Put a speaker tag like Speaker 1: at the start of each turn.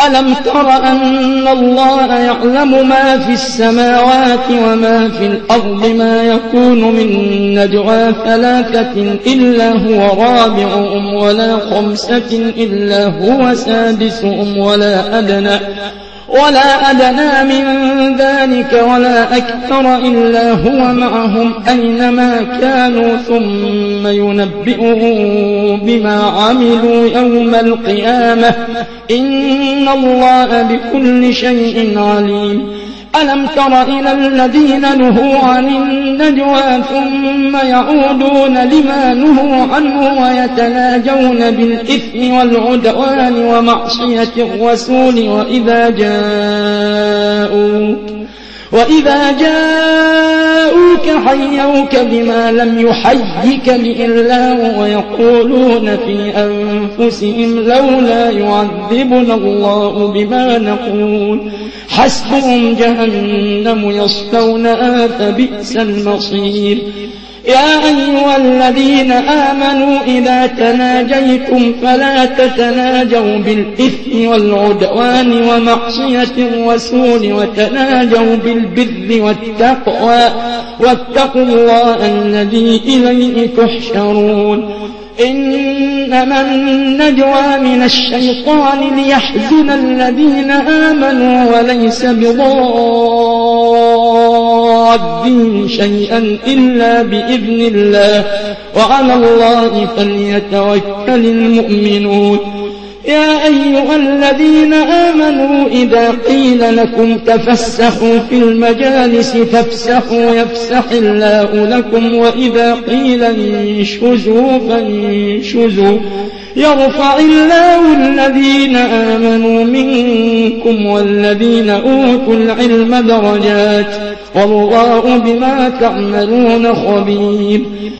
Speaker 1: ألم تر أن الله يعلم ما في السماوات وما في الأرض ما يكون من نجوى ثلاثة إلا هو رابعهم ولا خمسة إلا هو سادسهم ولا أدنى من ذلك ولا أكثر إلا هو معهم أينما كانوا ثم ينبئهم بما عملوا يوم القيامة إن الله بكل شيء عليم ألم تر إلى الذين نهوا عن النجوى ثم يعودون لما نهوا عنه ويتناجون بالإثم والعدوان ومعصية الرسول وإذا جاءوك حيوك بما لم يحيك به الله ويقولون في أنفسهم لولا يعذبنا الله بما نقول حسبهم جهنم يصلونها فبئس المصير يا أيها الذين آمنوا إذا تناجيتم فلا تتناجوا بالإثم والعدوان ومعصية الرسول وتناجوا بالبر والتقوى واتقوا الله الذي إليه تحشرون إنما النجوى من الشيطان ليحزن الذين آمنوا وليس بضادين شيئا إلا بإذن الله وعلى الله فليتوكل المؤمنون يا أيها الذين آمنوا إذا قيل لكم تفسحوا في المجالس فافسحوا يفسح الله لكم وإذا قيل انشزوا فانشزوا يرفع الله الذين آمنوا منكم والذين أوتوا العلم درجات والله بما تعملون خبير